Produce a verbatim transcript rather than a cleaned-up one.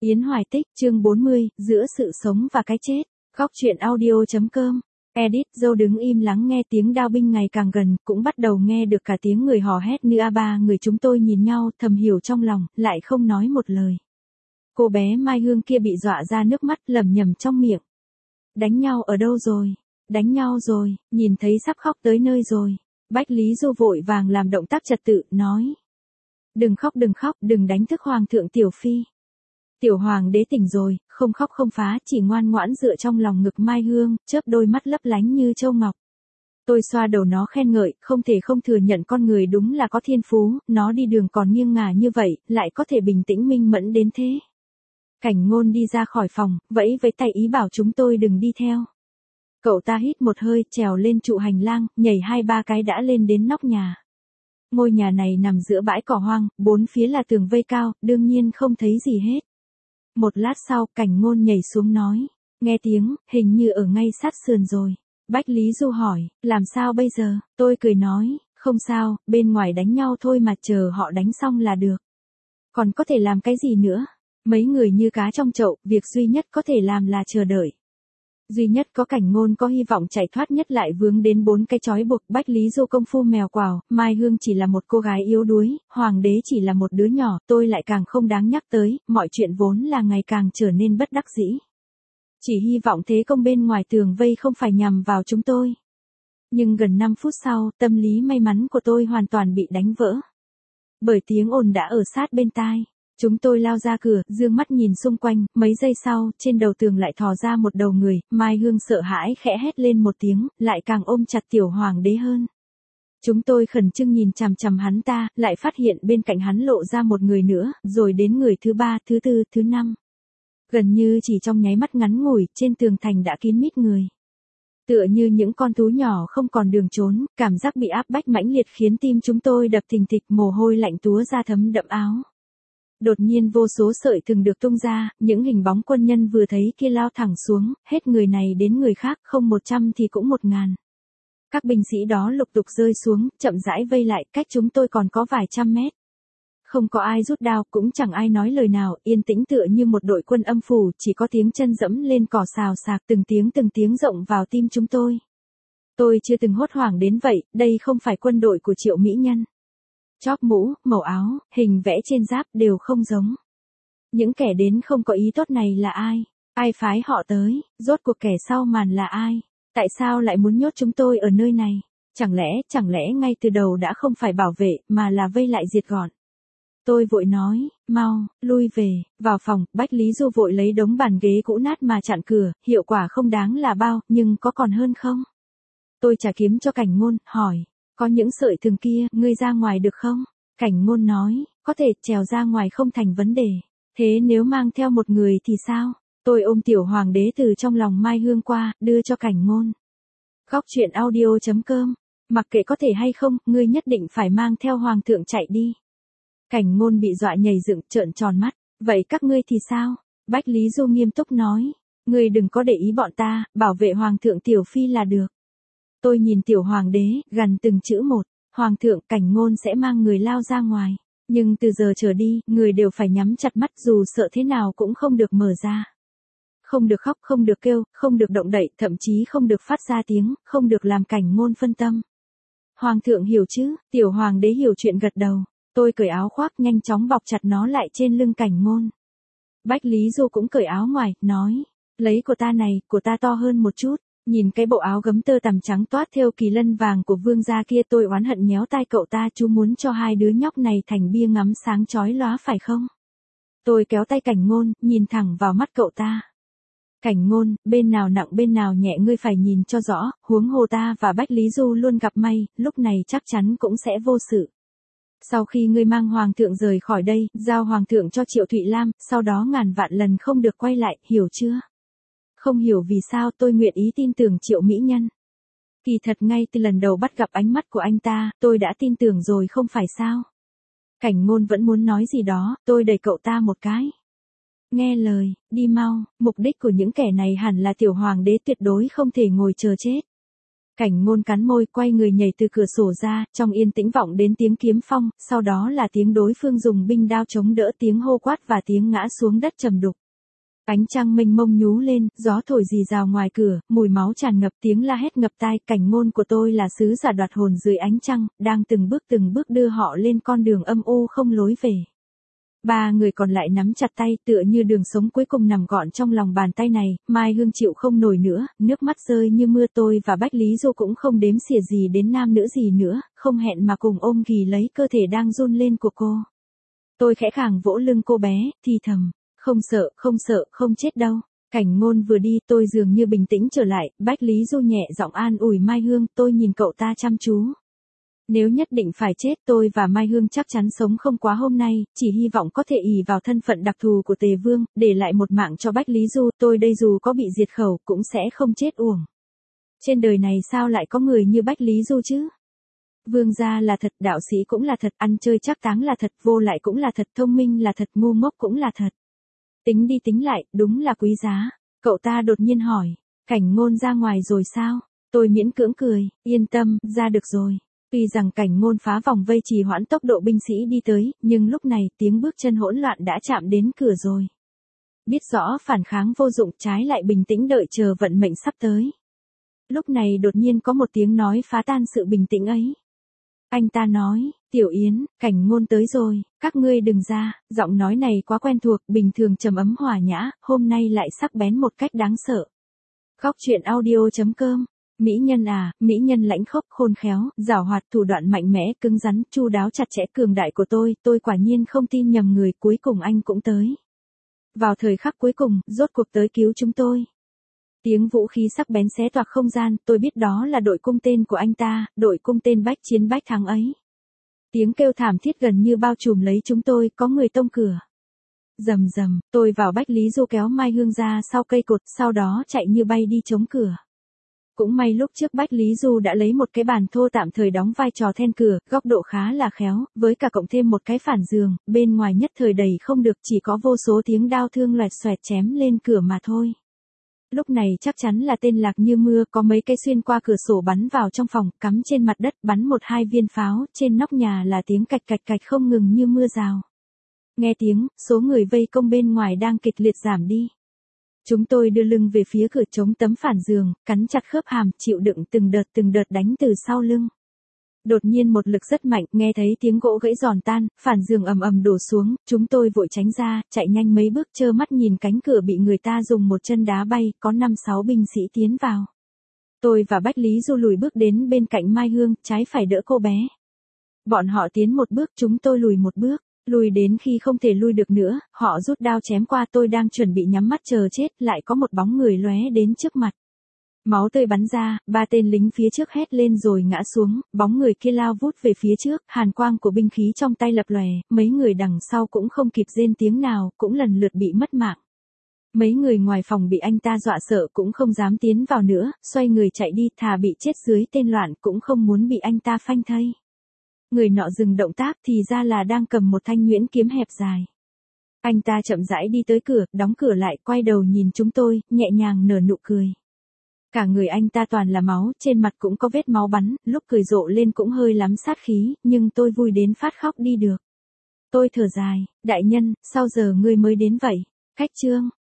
Yến Hoài Tích, chương bốn mươi, giữa sự sống và cái chết. Góc truyện audio chấm com. Edit, Dâu đứng im lắng nghe tiếng đao binh ngày càng gần, cũng bắt đầu nghe được cả tiếng người hò hét như a ba người chúng tôi nhìn nhau, thầm hiểu trong lòng, lại không nói một lời. Cô bé Mai Hương kia bị dọa ra nước mắt lẩm nhẩm trong miệng. Đánh nhau ở đâu rồi? Đánh nhau rồi, nhìn thấy sắp khóc tới nơi rồi. Bách Lý Du vội vàng làm động tác trật tự, nói. Đừng khóc đừng khóc, đừng đánh thức Hoàng thượng Tiểu Phi. Tiểu Hoàng đế tỉnh rồi, không khóc không phá, chỉ ngoan ngoãn dựa trong lòng ngực Mai Hương, chớp đôi mắt lấp lánh như châu ngọc. Tôi xoa đầu nó khen ngợi, không thể không thừa nhận con người đúng là có thiên phú, nó đi đường còn nghiêng ngả như vậy, lại có thể bình tĩnh minh mẫn đến thế. Cảnh Ngôn đi ra khỏi phòng, vẫy với tay ý bảo chúng tôi đừng đi theo. Cậu ta hít một hơi, trèo lên trụ hành lang, nhảy hai ba cái đã lên đến nóc nhà. Ngôi nhà này nằm giữa bãi cỏ hoang, bốn phía là tường vây cao, đương nhiên không thấy gì hết. Một lát sau, Cảnh Ngôn nhảy xuống nói, nghe tiếng, hình như ở ngay sát sườn rồi. Bách Lý Du hỏi, làm sao bây giờ? Tôi cười nói, không sao, bên ngoài đánh nhau thôi mà, chờ họ đánh xong là được. Còn có thể làm cái gì nữa? Mấy người như cá trong chậu, việc duy nhất có thể làm là chờ đợi. Duy nhất có Cảnh Ngôn có hy vọng chạy thoát nhất lại vướng đến bốn cái trói buộc. Bách Lý Du công phu mèo quào, Mai Hương chỉ là một cô gái yếu đuối, Hoàng đế chỉ là một đứa nhỏ, tôi lại càng không đáng nhắc tới, mọi chuyện vốn là ngày càng trở nên bất đắc dĩ. Chỉ hy vọng thế công bên ngoài tường vây không phải nhằm vào chúng tôi. Nhưng gần năm phút sau, tâm lý may mắn của tôi hoàn toàn bị đánh vỡ. Bởi tiếng ồn đã ở sát bên tai. Chúng tôi lao ra cửa, dương mắt nhìn xung quanh, mấy giây sau, trên đầu tường lại thò ra một đầu người, Mai Hương sợ hãi khẽ hét lên một tiếng, lại càng ôm chặt tiểu hoàng đế hơn. Chúng tôi khẩn trương nhìn chằm chằm hắn ta, lại phát hiện bên cạnh hắn lộ ra một người nữa, rồi đến người thứ ba, thứ tư, thứ năm. Gần như chỉ trong nháy mắt ngắn ngủi, trên tường thành đã kín mít người. Tựa như những con thú nhỏ không còn đường trốn, cảm giác bị áp bách mãnh liệt khiến tim chúng tôi đập thình thịch, mồ hôi lạnh túa ra thấm đẫm áo. Đột nhiên vô số sợi thừng được tung ra, những hình bóng quân nhân vừa thấy kia lao thẳng xuống, hết người này đến người khác, không một trăm thì cũng một ngàn. Các binh sĩ đó lục tục rơi xuống, chậm rãi vây lại, cách chúng tôi còn có vài trăm mét. Không có ai rút đao, cũng chẳng ai nói lời nào, yên tĩnh tựa như một đội quân âm phủ, chỉ có tiếng chân dẫm lên cỏ xào xạc, từng tiếng từng tiếng rộng vào tim chúng tôi. Tôi chưa từng hốt hoảng đến vậy, đây không phải quân đội của Triệu Mỹ Nhân. Chóp mũ, màu áo, hình vẽ trên giáp đều không giống. Những kẻ đến không có ý tốt này là ai? Ai phái họ tới? Rốt cuộc kẻ sau màn là ai? Tại sao lại muốn nhốt chúng tôi ở nơi này? Chẳng lẽ, chẳng lẽ ngay từ đầu đã không phải bảo vệ, mà là vây lại diệt gọn? Tôi vội nói, mau, lui về, vào phòng. Bách Lý Du vội lấy đống bàn ghế cũ nát mà chặn cửa, hiệu quả không đáng là bao, nhưng có còn hơn không? Tôi trả kiếm cho Cảnh Ngôn, hỏi. Có những sợi thừng kia, ngươi ra ngoài được không? Cảnh Ngôn nói, có thể, trèo ra ngoài không thành vấn đề. Thế nếu mang theo một người thì sao? Tôi ôm tiểu hoàng đế từ trong lòng Mai Hương qua, đưa cho Cảnh Ngôn. Góc truyện audio chấm com. Mặc kệ có thể hay không, ngươi nhất định phải mang theo hoàng thượng chạy đi. Cảnh Ngôn bị dọa nhảy dựng, trợn tròn mắt. Vậy các ngươi thì sao? Bách Lý Du nghiêm túc nói. Ngươi đừng có để ý bọn ta, bảo vệ hoàng thượng Tiểu Phi là được. Tôi nhìn tiểu hoàng đế, gằn từng chữ một, Hoàng thượng, Cảnh Ngôn sẽ mang người lao ra ngoài. Nhưng từ giờ trở đi, người đều phải nhắm chặt mắt, dù sợ thế nào cũng không được mở ra. Không được khóc, không được kêu, không được động đậy, thậm chí không được phát ra tiếng, không được làm Cảnh Ngôn phân tâm. Hoàng thượng hiểu chứ? Tiểu hoàng đế hiểu chuyện gật đầu. Tôi cởi áo khoác, nhanh chóng bọc chặt nó lại trên lưng Cảnh Ngôn. Bách Lý Du cũng cởi áo ngoài, nói, lấy của ta này, của ta to hơn một chút. Nhìn cái bộ áo gấm tơ tằm trắng toát theo kỳ lân vàng của vương gia kia, tôi oán hận nhéo tai cậu ta, chú muốn cho hai đứa nhóc này thành bia ngắm sáng chói lóa phải không? Tôi kéo tay Cảnh Ngôn, nhìn thẳng vào mắt cậu ta. Cảnh Ngôn, bên nào nặng bên nào nhẹ ngươi phải nhìn cho rõ, huống hồ ta và Bách Lý Du luôn gặp may, lúc này chắc chắn cũng sẽ vô sự. Sau khi ngươi mang hoàng thượng rời khỏi đây, giao hoàng thượng cho Triệu Thụy Lam, sau đó ngàn vạn lần không được quay lại, hiểu chưa? Không hiểu vì sao tôi nguyện ý tin tưởng Triệu Mỹ Nhân. Kỳ thật ngay từ lần đầu bắt gặp ánh mắt của anh ta, tôi đã tin tưởng rồi không phải sao? Cảnh Ngôn vẫn muốn nói gì đó, tôi đẩy cậu ta một cái. Nghe lời, đi mau, mục đích của những kẻ này hẳn là tiểu hoàng đế, tuyệt đối không thể ngồi chờ chết. Cảnh Ngôn cắn môi quay người nhảy từ cửa sổ ra, trong yên tĩnh vọng đến tiếng kiếm phong, sau đó là tiếng đối phương dùng binh đao chống đỡ, tiếng hô quát và tiếng ngã xuống đất trầm đục. Ánh trăng mênh mông nhú lên, gió thổi rì rào ngoài cửa, mùi máu tràn ngập, tiếng la hét ngập tai. Cảnh Ngôn của tôi là sứ giả đoạt hồn dưới ánh trăng, đang từng bước từng bước đưa họ lên con đường âm u không lối về. Ba người còn lại nắm chặt tay, tựa như đường sống cuối cùng nằm gọn trong lòng bàn tay này. Mai Hương chịu không nổi nữa, nước mắt rơi như mưa. Tôi và Bách Lý Du cũng không đếm xỉa gì đến nam nữ gì nữa, không hẹn mà cùng ôm ghì lấy cơ thể đang run lên của cô. Tôi khẽ khàng vỗ lưng cô bé, thì thầm, không sợ, không sợ, không chết đâu. Cảnh Ngôn vừa đi, tôi dường như bình tĩnh trở lại. Bách Lý Du nhẹ giọng an ủi Mai Hương, tôi nhìn cậu ta chăm chú. Nếu nhất định phải chết, tôi và Mai Hương chắc chắn sống không quá hôm nay, chỉ hy vọng có thể ỷ vào thân phận đặc thù của Tề Vương, để lại một mạng cho Bách Lý Du. Tôi đây dù có bị diệt khẩu, cũng sẽ không chết uổng. Trên đời này sao lại có người như Bách Lý Du chứ? Vương gia là thật, đạo sĩ cũng là thật, ăn chơi trác táng là thật, vô lại cũng là thật, thông minh là thật, ngu ngốc cũng là thật. Tính đi tính lại, đúng là quý giá. Cậu ta đột nhiên hỏi, Cảnh Ngôn ra ngoài rồi sao? Tôi miễn cưỡng cười, yên tâm, ra được rồi. Tuy rằng Cảnh Ngôn phá vòng vây trì hoãn tốc độ binh sĩ đi tới, nhưng lúc này tiếng bước chân hỗn loạn đã chạm đến cửa rồi. Biết rõ phản kháng vô dụng, trái lại bình tĩnh đợi chờ vận mệnh sắp tới. Lúc này đột nhiên có một tiếng nói phá tan sự bình tĩnh ấy. Anh ta nói, Tiểu Yến, Cảnh Ngôn tới rồi, các ngươi đừng ra. Giọng nói này quá quen thuộc, bình thường trầm ấm hòa nhã, hôm nay lại sắc bén một cách đáng sợ. Góc truyện audio chấm com. Mỹ nhân à, mỹ nhân lãnh khốc, khôn khéo, giảo hoạt, thủ đoạn mạnh mẽ, cứng rắn, chu đáo, chặt chẽ, cường đại của tôi, tôi quả nhiên không tin nhầm người, cuối cùng anh cũng tới. Vào thời khắc cuối cùng, rốt cuộc tới cứu chúng tôi. Tiếng vũ khí sắc bén xé toạc không gian, tôi biết đó là đội cung tên của anh ta, đội cung tên bách chiến bách thắng ấy. Tiếng kêu thảm thiết gần như bao trùm lấy chúng tôi, có người tông cửa. Rầm rầm, tôi vào Bách Lý Du kéo Mai Hương ra sau cây cột, sau đó chạy như bay đi chống cửa. Cũng may lúc trước Bách Lý Du đã lấy một cái bàn thô tạm thời đóng vai trò then cửa, góc độ khá là khéo, với cả cộng thêm một cái phản giường, bên ngoài nhất thời đầy không được, chỉ có vô số tiếng đao thương loẹt xoẹt chém lên cửa mà thôi. Lúc này chắc chắn là tên lạc như mưa, có mấy cái xuyên qua cửa sổ bắn vào trong phòng, cắm trên mặt đất, bắn một hai viên pháo, trên nóc nhà là tiếng cạch cạch cạch không ngừng như mưa rào. Nghe tiếng, số người vây công bên ngoài đang kịch liệt giảm đi. Chúng tôi đưa lưng về phía cửa chống tấm phản giường, cắn chặt khớp hàm, chịu đựng từng đợt từng đợt đánh từ sau lưng. Đột nhiên một lực rất mạnh, nghe thấy tiếng gỗ gãy giòn tan, phản giường ầm ầm đổ xuống, chúng tôi vội tránh ra, chạy nhanh mấy bước trơ mắt nhìn cánh cửa bị người ta dùng một chân đá bay, có năm sáu binh sĩ tiến vào. Tôi và Bách Lý Du lùi bước đến bên cạnh Mai Hương, trái phải đỡ cô bé. Bọn họ tiến một bước, chúng tôi lùi một bước. Lùi đến khi không thể lui được nữa, họ rút đao chém qua, tôi đang chuẩn bị nhắm mắt chờ chết, lại có một bóng người lóe đến trước mặt. Máu tươi bắn ra, ba tên lính phía trước hét lên rồi ngã xuống, bóng người kia lao vút về phía trước, hàn quang của binh khí trong tay lập lòe, mấy người đằng sau cũng không kịp rên tiếng nào, cũng lần lượt bị mất mạng. Mấy người ngoài phòng bị anh ta dọa sợ cũng không dám tiến vào nữa, xoay người chạy đi, thà bị chết dưới tên loạn cũng không muốn bị anh ta phanh thây. Người nọ dừng động tác thì ra là đang cầm một thanh nhuyễn kiếm hẹp dài. Anh ta chậm rãi đi tới cửa, đóng cửa lại, quay đầu nhìn chúng tôi, nhẹ nhàng nở nụ cười. Cả người anh ta toàn là máu, trên mặt cũng có vết máu bắn, lúc cười rộ lên cũng hơi lắm sát khí, nhưng tôi vui đến phát khóc đi được. Tôi thở dài, đại nhân, sao giờ ngươi mới đến vậy? Khách trương,